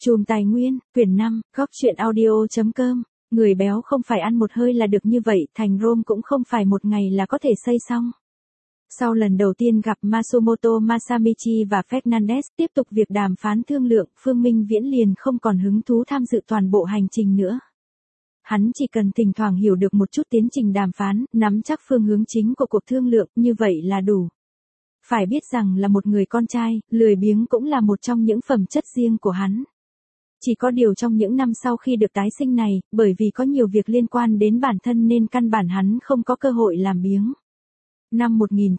Chùm Tài Nguyên, quyển 5, góc truyện audio.com. Người béo không phải ăn một hơi là được như vậy, thành Rome cũng không phải một ngày là có thể xây xong. Sau lần đầu tiên gặp Masumoto Masamichi và Fernandez tiếp tục việc đàm phán thương lượng, Phương Minh Viễn liền không còn hứng thú tham dự toàn bộ hành trình nữa. Hắn chỉ cần thỉnh thoảng hiểu được một chút tiến trình đàm phán, nắm chắc phương hướng chính của cuộc thương lượng, như vậy là đủ. Phải biết rằng là một người con trai, lười biếng cũng là một trong những phẩm chất riêng của hắn. Chỉ có điều trong những năm sau khi được tái sinh này, bởi vì có nhiều việc liên quan đến bản thân nên căn bản hắn không có cơ hội làm biếng. Năm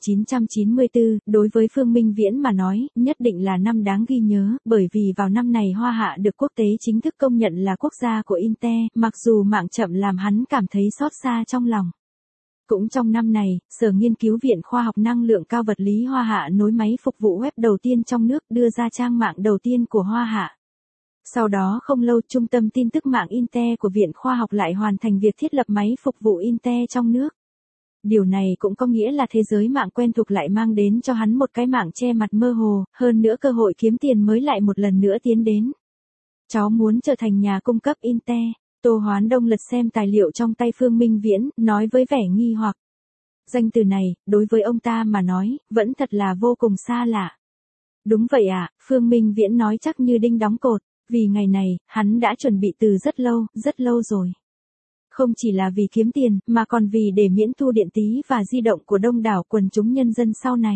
1994, đối với Phương Minh Viễn mà nói, nhất định là năm đáng ghi nhớ, bởi vì vào năm này Hoa Hạ được quốc tế chính thức công nhận là quốc gia của Intel, mặc dù mạng chậm làm hắn cảm thấy xót xa trong lòng. Cũng trong năm này, Sở Nghiên cứu Viện Khoa học Năng lượng Cao vật lý Hoa Hạ nối máy phục vụ web đầu tiên trong nước, đưa ra trang mạng đầu tiên của Hoa Hạ. Sau đó không lâu, Trung tâm tin tức mạng Intel của Viện Khoa học lại hoàn thành việc thiết lập máy phục vụ Intel trong nước. Điều này cũng có nghĩa là thế giới mạng quen thuộc lại mang đến cho hắn một cái mạng che mặt mơ hồ, hơn nữa cơ hội kiếm tiền mới lại một lần nữa tiến đến. Cháu muốn trở thành nhà cung cấp Intel. Tô Hoán Đông lật xem tài liệu trong tay Phương Minh Viễn, nói với vẻ nghi hoặc. Danh từ này, đối với ông ta mà nói, vẫn thật là vô cùng xa lạ. Đúng vậy ạ, Phương Minh Viễn nói chắc như đinh đóng cột, vì ngày này, hắn đã chuẩn bị từ rất lâu rồi. Không chỉ là vì kiếm tiền, mà còn vì để miễn thu điện tí và di động của đông đảo quần chúng nhân dân sau này.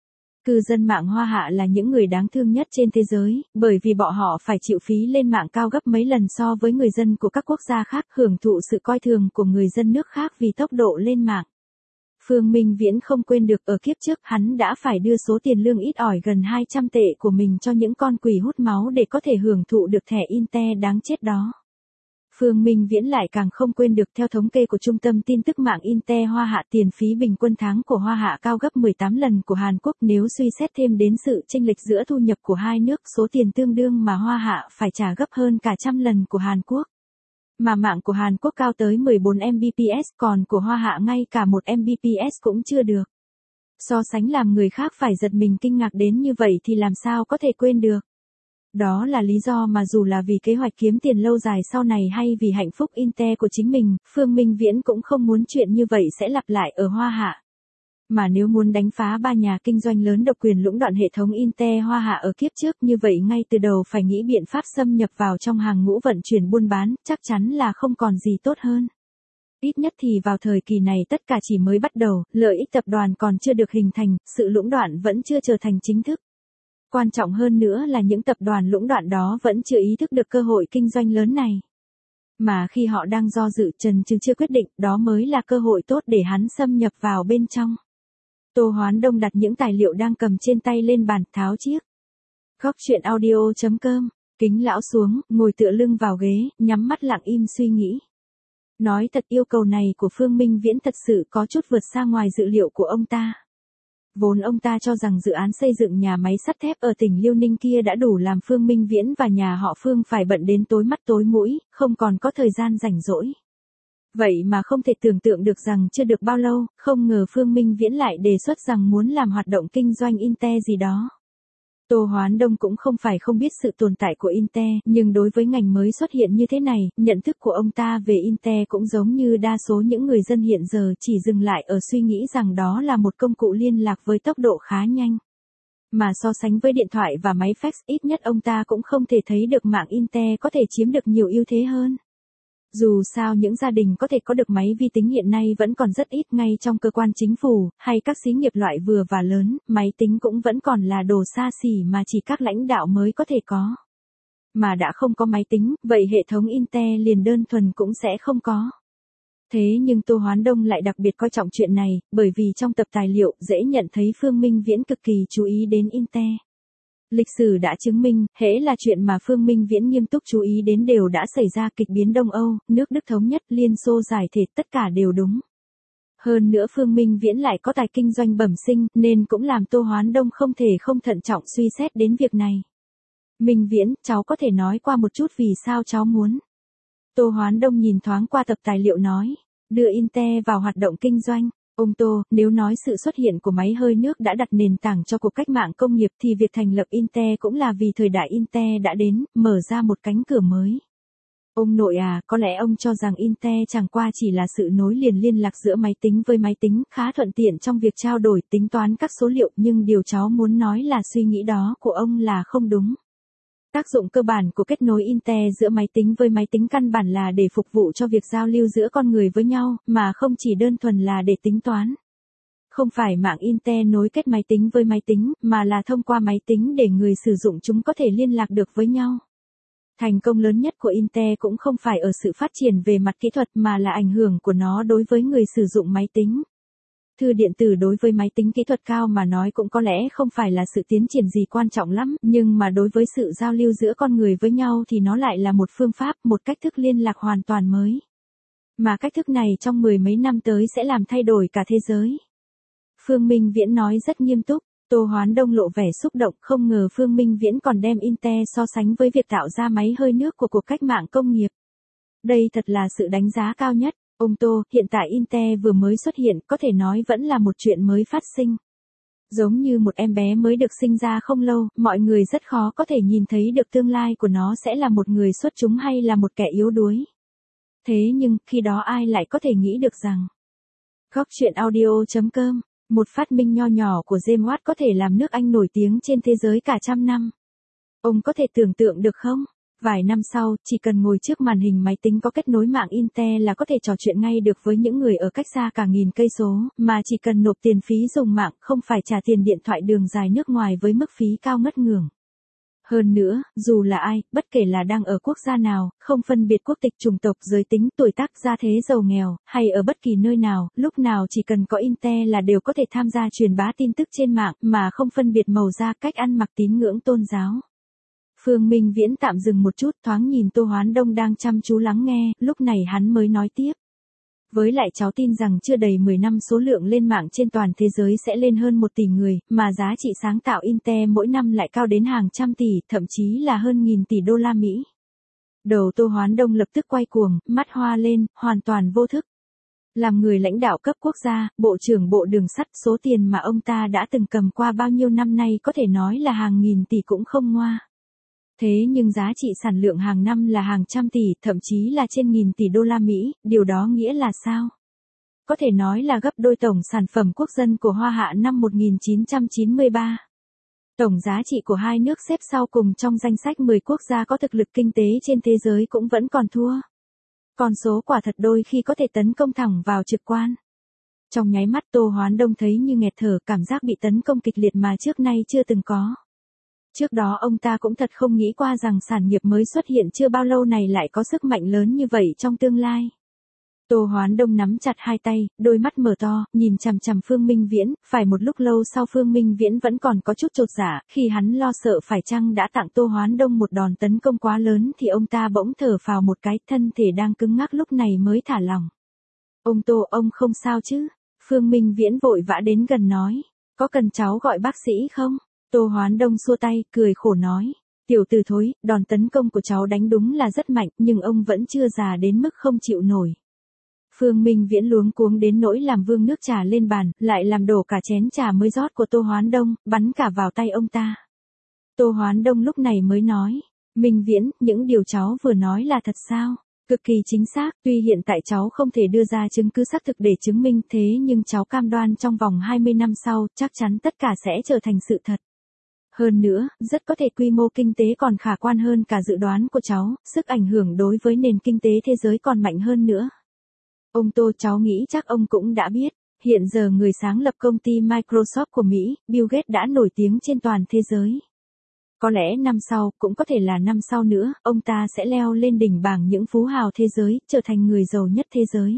Cư dân mạng Hoa Hạ là những người đáng thương nhất trên thế giới, bởi vì bọn họ phải chịu phí lên mạng cao gấp mấy lần so với người dân của các quốc gia khác, hưởng thụ sự coi thường của người dân nước khác vì tốc độ lên mạng. Phương Minh Viễn không quên được ở kiếp trước hắn đã phải đưa số tiền lương ít ỏi gần 200 tệ của mình cho những con quỷ hút máu để có thể hưởng thụ được thẻ Intel đáng chết đó. Phương Minh Viễn lại càng không quên được, theo thống kê của Trung tâm tin tức mạng Intel Hoa Hạ, tiền phí bình quân tháng của Hoa Hạ cao gấp 18 lần của Hàn Quốc, nếu suy xét thêm đến sự chênh lệch giữa thu nhập của hai nước, số tiền tương đương mà Hoa Hạ phải trả gấp hơn cả trăm lần của Hàn Quốc. Mà mạng của Hàn Quốc cao tới 14 Mbps, còn của Hoa Hạ ngay cả 1 Mbps cũng chưa được. So sánh làm người khác phải giật mình kinh ngạc đến như vậy thì làm sao có thể quên được. Đó là lý do mà dù là vì kế hoạch kiếm tiền lâu dài sau này hay vì hạnh phúc Intel của chính mình, Phương Minh Viễn cũng không muốn chuyện như vậy sẽ lặp lại ở Hoa Hạ. Mà nếu muốn đánh phá ba nhà kinh doanh lớn độc quyền lũng đoạn hệ thống Intel Hoa Hạ ở kiếp trước, như vậy ngay từ đầu phải nghĩ biện pháp xâm nhập vào trong hàng ngũ vận chuyển buôn bán, chắc chắn là không còn gì tốt hơn. Ít nhất thì vào thời kỳ này tất cả chỉ mới bắt đầu, lợi ích tập đoàn còn chưa được hình thành, sự lũng đoạn vẫn chưa trở thành chính thức. Quan trọng hơn nữa là những tập đoàn lũng đoạn đó vẫn chưa ý thức được cơ hội kinh doanh lớn này. Mà khi họ đang do dự chần chừ chưa quyết định, đó mới là cơ hội tốt để hắn xâm nhập vào bên trong. Tô Hoán Đông đặt những tài liệu đang cầm trên tay lên bàn, tháo chiếc góc truyện audio.com, kính lão xuống, ngồi tựa lưng vào ghế, nhắm mắt lặng im suy nghĩ. Nói thật, yêu cầu này của Phương Minh Viễn thật sự có chút vượt xa ngoài dự liệu của ông ta. Vốn ông ta cho rằng dự án xây dựng nhà máy sắt thép ở tỉnh Liêu Ninh kia đã đủ làm Phương Minh Viễn và nhà họ Phương phải bận đến tối mắt tối mũi, không còn có thời gian rảnh rỗi. Vậy mà không thể tưởng tượng được rằng chưa được bao lâu, không ngờ Phương Minh Viễn lại đề xuất rằng muốn làm hoạt động kinh doanh Intel gì đó. Tô Hoán Đông cũng không phải không biết sự tồn tại của Intel, nhưng đối với ngành mới xuất hiện như thế này, nhận thức của ông ta về Intel cũng giống như đa số những người dân hiện giờ, chỉ dừng lại ở suy nghĩ rằng đó là một công cụ liên lạc với tốc độ khá nhanh. Mà so sánh với điện thoại và máy fax, ít nhất ông ta cũng không thể thấy được mạng Intel có thể chiếm được nhiều ưu thế hơn. Dù sao những gia đình có thể có được máy vi tính hiện nay vẫn còn rất ít, ngay trong cơ quan chính phủ, hay các xí nghiệp loại vừa và lớn, máy tính cũng vẫn còn là đồ xa xỉ mà chỉ các lãnh đạo mới có thể có. Mà đã không có máy tính, vậy hệ thống Intel liền đơn thuần cũng sẽ không có. Thế nhưng Tô Hoán Đông lại đặc biệt coi trọng chuyện này, bởi vì trong tập tài liệu dễ nhận thấy Phương Minh Viễn cực kỳ chú ý đến Intel. Lịch sử đã chứng minh, hễ là chuyện mà Phương Minh Viễn nghiêm túc chú ý đến đều đã xảy ra, kịch biến Đông Âu, nước Đức thống nhất, Liên Xô giải thể, tất cả đều đúng. Hơn nữa Phương Minh Viễn lại có tài kinh doanh bẩm sinh, nên cũng làm Tô Hoán Đông không thể không thận trọng suy xét đến việc này. Minh Viễn, cháu có thể nói qua một chút vì sao cháu muốn. Tô Hoán Đông nhìn thoáng qua tập tài liệu nói, đưa Intel vào hoạt động kinh doanh. Ông Tô, nếu nói sự xuất hiện của máy hơi nước đã đặt nền tảng cho cuộc cách mạng công nghiệp thì việc thành lập Intel cũng là vì thời đại Intel đã đến, mở ra một cánh cửa mới. Ông nội à, có lẽ ông cho rằng Intel chẳng qua chỉ là sự nối liền liên lạc giữa máy tính với máy tính, khá thuận tiện trong việc trao đổi tính toán các số liệu, nhưng điều cháu muốn nói là suy nghĩ đó của ông là không đúng. Tác dụng cơ bản của kết nối Intel giữa máy tính với máy tính căn bản là để phục vụ cho việc giao lưu giữa con người với nhau, mà không chỉ đơn thuần là để tính toán. Không phải mạng Intel nối kết máy tính với máy tính, mà là thông qua máy tính để người sử dụng chúng có thể liên lạc được với nhau. Thành công lớn nhất của Intel cũng không phải ở sự phát triển về mặt kỹ thuật mà là ảnh hưởng của nó đối với người sử dụng máy tính. Thư điện tử đối với máy tính kỹ thuật cao mà nói cũng có lẽ không phải là sự tiến triển gì quan trọng lắm, nhưng mà đối với sự giao lưu giữa con người với nhau thì nó lại là một phương pháp, một cách thức liên lạc hoàn toàn mới. Mà cách thức này trong mười mấy năm tới sẽ làm thay đổi cả thế giới. Phương Minh Viễn nói rất nghiêm túc. Tô Hoán Đông lộ vẻ xúc động, không ngờ Phương Minh Viễn còn đem Intel so sánh với việc tạo ra máy hơi nước của cuộc cách mạng công nghiệp. Đây thật là sự đánh giá cao nhất. Ông Tô, hiện tại Intel vừa mới xuất hiện, có thể nói vẫn là một chuyện mới phát sinh. Giống như một em bé mới được sinh ra không lâu, mọi người rất khó có thể nhìn thấy được tương lai của nó sẽ là một người xuất chúng hay là một kẻ yếu đuối. Thế nhưng, khi đó ai lại có thể nghĩ được rằng Góc truyện audio.com, một phát minh nho nhỏ của James Watt có thể làm nước Anh nổi tiếng trên thế giới cả trăm năm. Ông có thể tưởng tượng được không? Vài năm sau, chỉ cần ngồi trước màn hình máy tính có kết nối mạng Intel là có thể trò chuyện ngay được với những người ở cách xa cả nghìn cây số, mà chỉ cần nộp tiền phí dùng mạng, không phải trả tiền điện thoại đường dài nước ngoài với mức phí cao ngất ngưởng. Hơn nữa, dù là ai, bất kể là đang ở quốc gia nào, không phân biệt quốc tịch, chủng tộc, giới tính, tuổi tác, gia thế, giàu nghèo, hay ở bất kỳ nơi nào, lúc nào chỉ cần có Intel là đều có thể tham gia truyền bá tin tức trên mạng, mà không phân biệt màu da, cách ăn mặc, tín ngưỡng, tôn giáo. Phương Minh Viễn tạm dừng một chút, thoáng nhìn Tô Hoán Đông đang chăm chú lắng nghe, lúc này hắn mới nói tiếp. Với lại cháu tin rằng chưa đầy 10 năm số lượng lên mạng trên toàn thế giới sẽ lên hơn 1 tỷ người, mà giá trị sáng tạo Intel mỗi năm lại cao đến hàng trăm tỷ, thậm chí là hơn nghìn tỷ đô la Mỹ. Đầu Tô Hoán Đông lập tức quay cuồng, mắt hoa lên, hoàn toàn vô thức. Làm người lãnh đạo cấp quốc gia, bộ trưởng bộ đường sắt, số tiền mà ông ta đã từng cầm qua bao nhiêu năm nay có thể nói là hàng nghìn tỷ cũng không ngoa. Thế nhưng giá trị sản lượng hàng năm là hàng trăm tỷ, thậm chí là trên nghìn tỷ đô la Mỹ, điều đó nghĩa là sao? Có thể nói là gấp đôi tổng sản phẩm quốc dân của Hoa Hạ năm 1993. Tổng giá trị của hai nước xếp sau cùng trong danh sách 10 quốc gia có thực lực kinh tế trên thế giới cũng vẫn còn thua. Con số quả thật đôi khi có thể tấn công thẳng vào trực quan. Trong nháy mắt Tô Hoán Đông thấy như nghẹt thở, cảm giác bị tấn công kịch liệt mà trước nay chưa từng có. Trước đó ông ta cũng thật không nghĩ qua rằng sản nghiệp mới xuất hiện chưa bao lâu này lại có sức mạnh lớn như vậy trong tương lai. Tô Hoán Đông nắm chặt hai tay, đôi mắt mở to, nhìn chằm chằm Phương Minh Viễn, phải một lúc lâu sau Phương Minh Viễn vẫn còn có chút chột dạ, khi hắn lo sợ phải chăng đã tặng Tô Hoán Đông một đòn tấn công quá lớn thì ông ta bỗng thở phào một cái, thân thể đang cứng ngắc lúc này mới thả lỏng. Ông Tô, ông không sao chứ? Phương Minh Viễn vội vã đến gần nói, có cần cháu gọi bác sĩ không? Tô Hoán Đông xua tay, cười khổ nói, tiểu tử thối, đòn tấn công của cháu đánh đúng là rất mạnh, nhưng ông vẫn chưa già đến mức không chịu nổi. Phương Minh Viễn luống cuống đến nỗi làm vương nước trà lên bàn, lại làm đổ cả chén trà mới rót của Tô Hoán Đông, bắn cả vào tay ông ta. Tô Hoán Đông lúc này mới nói, Minh Viễn, những điều cháu vừa nói là thật sao? Cực kỳ chính xác, tuy hiện tại cháu không thể đưa ra chứng cứ xác thực để chứng minh thế nhưng cháu cam đoan trong vòng 20 năm sau, chắc chắn tất cả sẽ trở thành sự thật. Hơn nữa, rất có thể quy mô kinh tế còn khả quan hơn cả dự đoán của cháu, sức ảnh hưởng đối với nền kinh tế thế giới còn mạnh hơn nữa. Ông Tô, cháu nghĩ chắc ông cũng đã biết, hiện giờ người sáng lập công ty Microsoft của Mỹ, Bill Gates đã nổi tiếng trên toàn thế giới. Có lẽ năm sau, cũng có thể là năm sau nữa, ông ta sẽ leo lên đỉnh bảng những phú hào thế giới, trở thành người giàu nhất thế giới.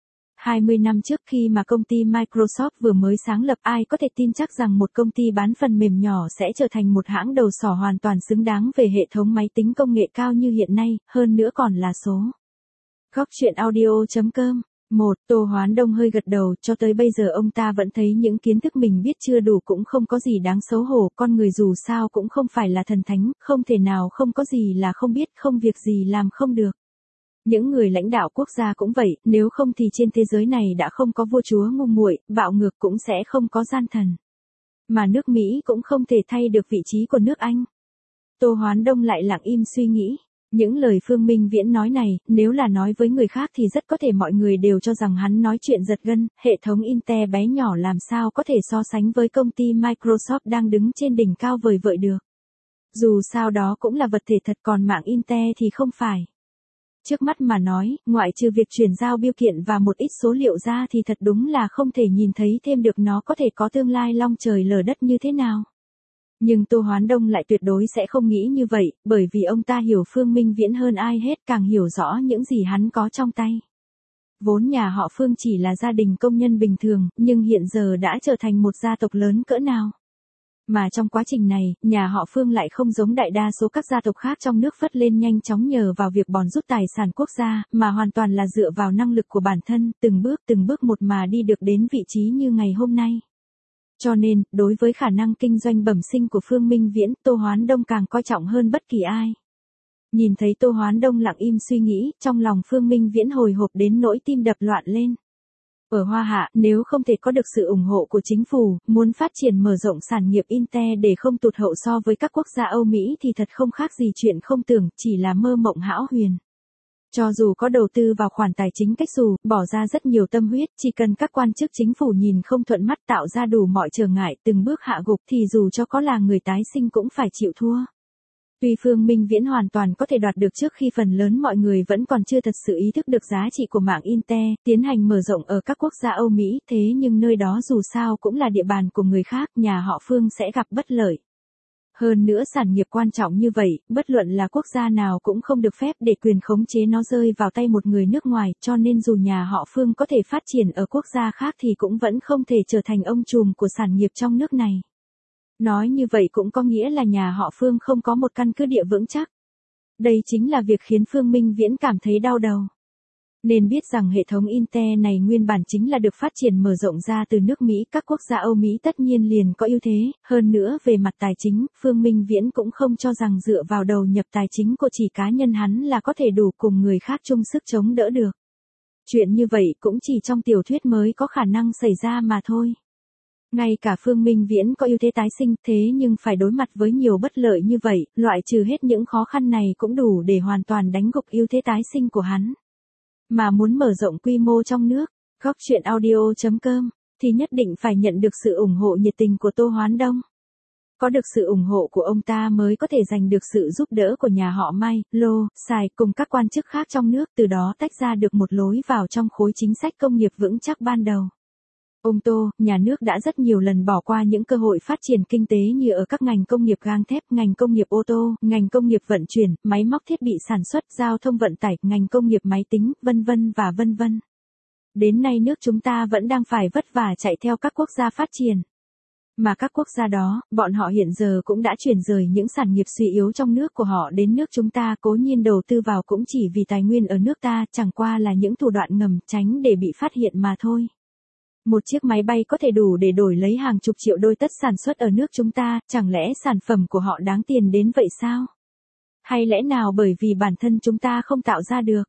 20 năm trước khi mà công ty Microsoft vừa mới sáng lập, ai có thể tin chắc rằng một công ty bán phần mềm nhỏ sẽ trở thành một hãng đầu sỏ hoàn toàn xứng đáng về hệ thống máy tính công nghệ cao như hiện nay, hơn nữa còn là số. Góc truyện audio.com. Tô Hoán Đông hơi gật đầu, cho tới bây giờ ông ta vẫn thấy những kiến thức mình biết chưa đủ cũng không có gì đáng xấu hổ, con người dù sao cũng không phải là thần thánh, không thể nào không có gì là không biết, không việc gì làm không được. Những người lãnh đạo quốc gia cũng vậy, nếu không thì trên thế giới này đã không có vua chúa ngu muội, bạo ngược cũng sẽ không có gian thần. Mà nước Mỹ cũng không thể thay được vị trí của nước Anh. Tô Hoán Đông lại lặng im suy nghĩ. Những lời Phương Minh Viễn nói này, nếu là nói với người khác thì rất có thể mọi người đều cho rằng hắn nói chuyện giật gân, hệ thống Intel bé nhỏ làm sao có thể so sánh với công ty Microsoft đang đứng trên đỉnh cao vời vợi được. Dù sao đó cũng là vật thể thật, còn mạng Intel thì không phải. Trước mắt mà nói, ngoại trừ việc chuyển giao biêu kiện và một ít số liệu ra thì thật đúng là không thể nhìn thấy thêm được nó có thể có tương lai long trời lở đất như thế nào. Nhưng Tô Hoán Đông lại tuyệt đối sẽ không nghĩ như vậy, bởi vì ông ta hiểu Phương Minh Viễn hơn ai hết, càng hiểu rõ những gì hắn có trong tay. Vốn nhà họ Phương chỉ là gia đình công nhân bình thường, nhưng hiện giờ đã trở thành một gia tộc lớn cỡ nào. Mà trong quá trình này, nhà họ Phương lại không giống đại đa số các gia tộc khác trong nước phất lên nhanh chóng nhờ vào việc bòn rút tài sản quốc gia, mà hoàn toàn là dựa vào năng lực của bản thân, từng bước một mà đi được đến vị trí như ngày hôm nay. Cho nên, đối với khả năng kinh doanh bẩm sinh của Phương Minh Viễn, Tô Hoán Đông càng coi trọng hơn bất kỳ ai. Nhìn thấy Tô Hoán Đông lặng im suy nghĩ, trong lòng Phương Minh Viễn hồi hộp đến nỗi tim đập loạn lên. Ở Hoa Hạ, nếu không thể có được sự ủng hộ của chính phủ, muốn phát triển mở rộng sản nghiệp Intel để không tụt hậu so với các quốc gia Âu Mỹ thì thật không khác gì chuyện không tưởng, chỉ là mơ mộng hão huyền. Cho dù có đầu tư vào khoản tài chính cách dù, bỏ ra rất nhiều tâm huyết, chỉ cần các quan chức chính phủ nhìn không thuận mắt tạo ra đủ mọi trở ngại từng bước hạ gục thì dù cho có là người tái sinh cũng phải chịu thua. Tuy Phương Minh Viễn hoàn toàn có thể đoạt được trước khi phần lớn mọi người vẫn còn chưa thật sự ý thức được giá trị của mạng Intel, tiến hành mở rộng ở các quốc gia Âu Mỹ, thế nhưng nơi đó dù sao cũng là địa bàn của người khác, nhà họ Phương sẽ gặp bất lợi. Hơn nữa sản nghiệp quan trọng như vậy, bất luận là quốc gia nào cũng không được phép để quyền khống chế nó rơi vào tay một người nước ngoài, cho nên dù nhà họ Phương có thể phát triển ở quốc gia khác thì cũng vẫn không thể trở thành ông trùm của sản nghiệp trong nước này. Nói như vậy cũng có nghĩa là nhà họ Phương không có một căn cứ địa vững chắc. Đây chính là việc khiến Phương Minh Viễn cảm thấy đau đầu. Nên biết rằng hệ thống Intel này nguyên bản chính là được phát triển mở rộng ra từ nước Mỹ, các quốc gia Âu Mỹ tất nhiên liền có ưu thế, hơn nữa về mặt tài chính, Phương Minh Viễn cũng không cho rằng dựa vào đầu nhập tài chính của chỉ cá nhân hắn là có thể đủ cùng người khác chung sức chống đỡ được. Chuyện như vậy cũng chỉ trong tiểu thuyết mới có khả năng xảy ra mà thôi. Ngay cả Phương Minh Viễn có ưu thế tái sinh thế nhưng phải đối mặt với nhiều bất lợi như vậy, loại trừ hết những khó khăn này cũng đủ để hoàn toàn đánh gục ưu thế tái sinh của hắn. Mà muốn mở rộng quy mô trong nước, góc chuyện audio.com, thì nhất định phải nhận được sự ủng hộ nhiệt tình của Tô Hoán Đông. Có được sự ủng hộ của ông ta mới có thể giành được sự giúp đỡ của nhà họ Mai, Lô, Sài cùng các quan chức khác trong nước, từ đó tách ra được một lối vào trong khối chính sách công nghiệp vững chắc ban đầu. Ông Tô, nhà nước đã rất nhiều lần bỏ qua những cơ hội phát triển kinh tế như ở các ngành công nghiệp gang thép, ngành công nghiệp ô tô, ngành công nghiệp vận chuyển, máy móc thiết bị sản xuất, giao thông vận tải, ngành công nghiệp máy tính, vân vân và vân vân. Đến nay nước chúng ta vẫn đang phải vất vả chạy theo các quốc gia phát triển. Mà các quốc gia đó, bọn họ hiện giờ cũng đã chuyển rời những sản nghiệp suy yếu trong nước của họ đến nước chúng ta, cố nhiên đầu tư vào cũng chỉ vì tài nguyên ở nước ta, chẳng qua là những thủ đoạn ngầm tránh để bị phát hiện mà thôi. Một chiếc máy bay có thể đủ để đổi lấy hàng chục triệu đôi tất sản xuất ở nước chúng ta, chẳng lẽ sản phẩm của họ đáng tiền đến vậy sao? Hay lẽ nào bởi vì bản thân chúng ta không tạo ra được?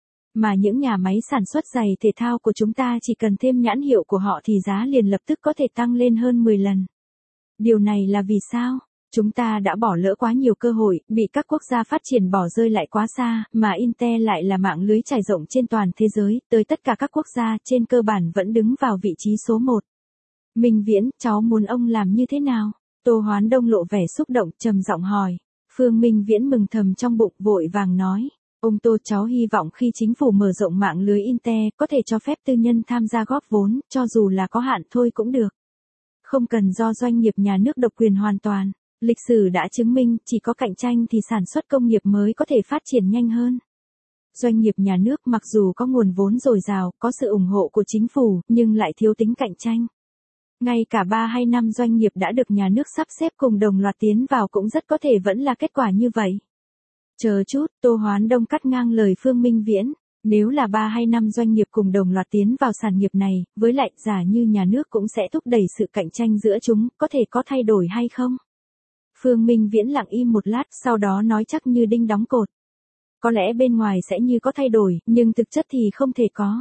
Mà những nhà máy sản xuất giày thể thao của chúng ta chỉ cần thêm nhãn hiệu của họ thì giá liền lập tức có thể tăng lên hơn 10 lần. Điều này là vì sao? Chúng ta đã bỏ lỡ quá nhiều cơ hội, bị các quốc gia phát triển bỏ rơi lại quá xa, mà Intel lại là mạng lưới trải rộng trên toàn thế giới, tới tất cả các quốc gia trên cơ bản vẫn đứng vào vị trí số 1. Minh Viễn, cháu muốn ông làm như thế nào? Tô Hoán Đông lộ vẻ xúc động, trầm giọng hỏi. Phương Minh Viễn mừng thầm trong bụng, vội vàng nói. Ông Tô, cháu hy vọng khi chính phủ mở rộng mạng lưới Intel, có thể cho phép tư nhân tham gia góp vốn, cho dù là có hạn thôi cũng được. Không cần do doanh nghiệp nhà nước độc quyền hoàn toàn. Lịch sử đã chứng minh, chỉ có cạnh tranh thì sản xuất công nghiệp mới có thể phát triển nhanh hơn. Doanh nghiệp nhà nước mặc dù có nguồn vốn dồi dào, có sự ủng hộ của chính phủ, nhưng lại thiếu tính cạnh tranh. Ngay cả 3 hay 5 doanh nghiệp đã được nhà nước sắp xếp cùng đồng loạt tiến vào cũng rất có thể vẫn là kết quả như vậy. Chờ chút, Tô Hoán Đông cắt ngang lời Phương Minh Viễn. Nếu là 3 hay 5 doanh nghiệp cùng đồng loạt tiến vào sản nghiệp này, với lại giả như nhà nước cũng sẽ thúc đẩy sự cạnh tranh giữa chúng, có thể có thay đổi hay không? Phương Minh Viễn lặng im một lát, sau đó nói chắc như đinh đóng cột. có lẽ bên ngoài sẽ như có thay đổi, nhưng thực chất thì không thể có.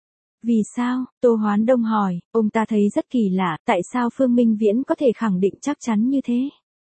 Vì sao? Tô Hoán Đông hỏi, ông ta thấy rất kỳ lạ, tại sao Phương Minh Viễn có thể khẳng định chắc chắn như thế?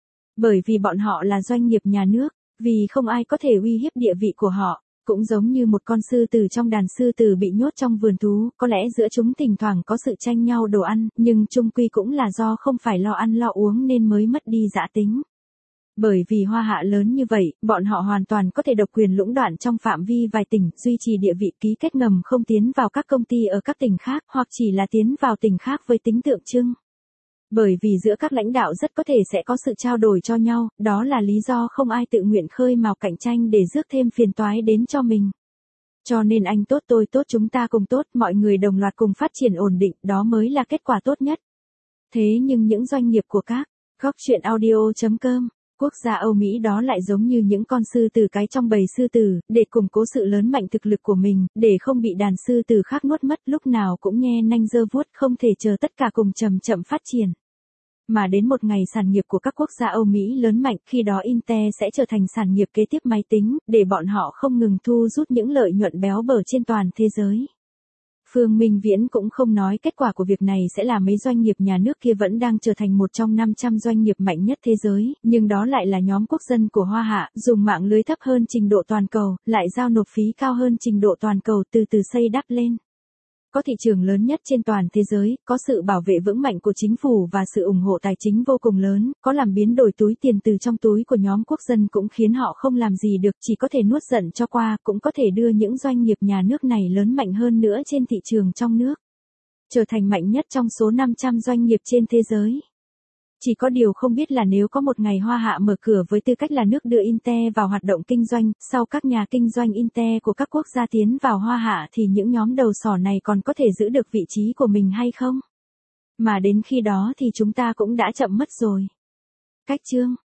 Bởi vì bọn họ là doanh nghiệp nhà nước, vì không ai có thể uy hiếp địa vị của họ, cũng giống như một con sư tử trong đàn sư tử bị nhốt trong vườn thú, có lẽ giữa chúng thỉnh thoảng có sự tranh nhau đồ ăn, nhưng chung quy cũng là do không phải lo ăn lo uống nên mới mất đi dã tính. Bởi vì Hoa Hạ lớn như vậy, bọn họ hoàn toàn có thể độc quyền lũng đoạn trong phạm vi vài tỉnh, duy trì địa vị ký kết ngầm không tiến vào các công ty ở các tỉnh khác, hoặc chỉ là tiến vào tỉnh khác với tính tượng trưng. Bởi vì giữa các lãnh đạo rất có thể sẽ có sự trao đổi cho nhau, đó là lý do không ai tự nguyện khơi mào cạnh tranh để rước thêm phiền toái đến cho mình. Cho nên anh tốt tôi tốt chúng ta cùng tốt, mọi người đồng loạt cùng phát triển ổn định, đó mới là kết quả tốt nhất. Thế nhưng những doanh nghiệp của các góc chuyện audio.com, quốc gia Âu Mỹ đó lại giống như những con sư tử cái trong bầy sư tử, để củng cố sự lớn mạnh thực lực của mình, để không bị đàn sư tử khác nuốt mất, lúc nào cũng nhe nanh giơ vuốt, không thể chờ tất cả cùng chậm chậm phát triển. Mà đến một ngày sản nghiệp của các quốc gia Âu Mỹ lớn mạnh, khi đó Intel sẽ trở thành sản nghiệp kế tiếp máy tính, để bọn họ không ngừng thu rút những lợi nhuận béo bở trên toàn thế giới. Phương Minh Viễn cũng không nói kết quả của việc này sẽ là mấy doanh nghiệp nhà nước kia vẫn đang trở thành một trong 500 doanh nghiệp mạnh nhất thế giới, nhưng đó lại là nhóm quốc dân của Hoa Hạ, dùng mạng lưới thấp hơn trình độ toàn cầu, lại giao nộp phí cao hơn trình độ toàn cầu từ từ xây đắp lên. Có thị trường lớn nhất trên toàn thế giới, có sự bảo vệ vững mạnh của chính phủ và sự ủng hộ tài chính vô cùng lớn, có làm biến đổi túi tiền từ trong túi của nhóm quốc dân cũng khiến họ không làm gì được, chỉ có thể nuốt giận cho qua, cũng có thể đưa những doanh nghiệp nhà nước này lớn mạnh hơn nữa trên thị trường trong nước. Trở thành mạnh nhất trong số 500 doanh nghiệp trên thế giới. Chỉ có điều không biết là nếu có một ngày Hoa Hạ mở cửa với tư cách là nước đưa Intel vào hoạt động kinh doanh, sau các nhà kinh doanh Intel của các quốc gia tiến vào Hoa Hạ thì những nhóm đầu sỏ này còn có thể giữ được vị trí của mình hay không? Mà đến khi đó thì chúng ta cũng đã chậm mất rồi. Cách chương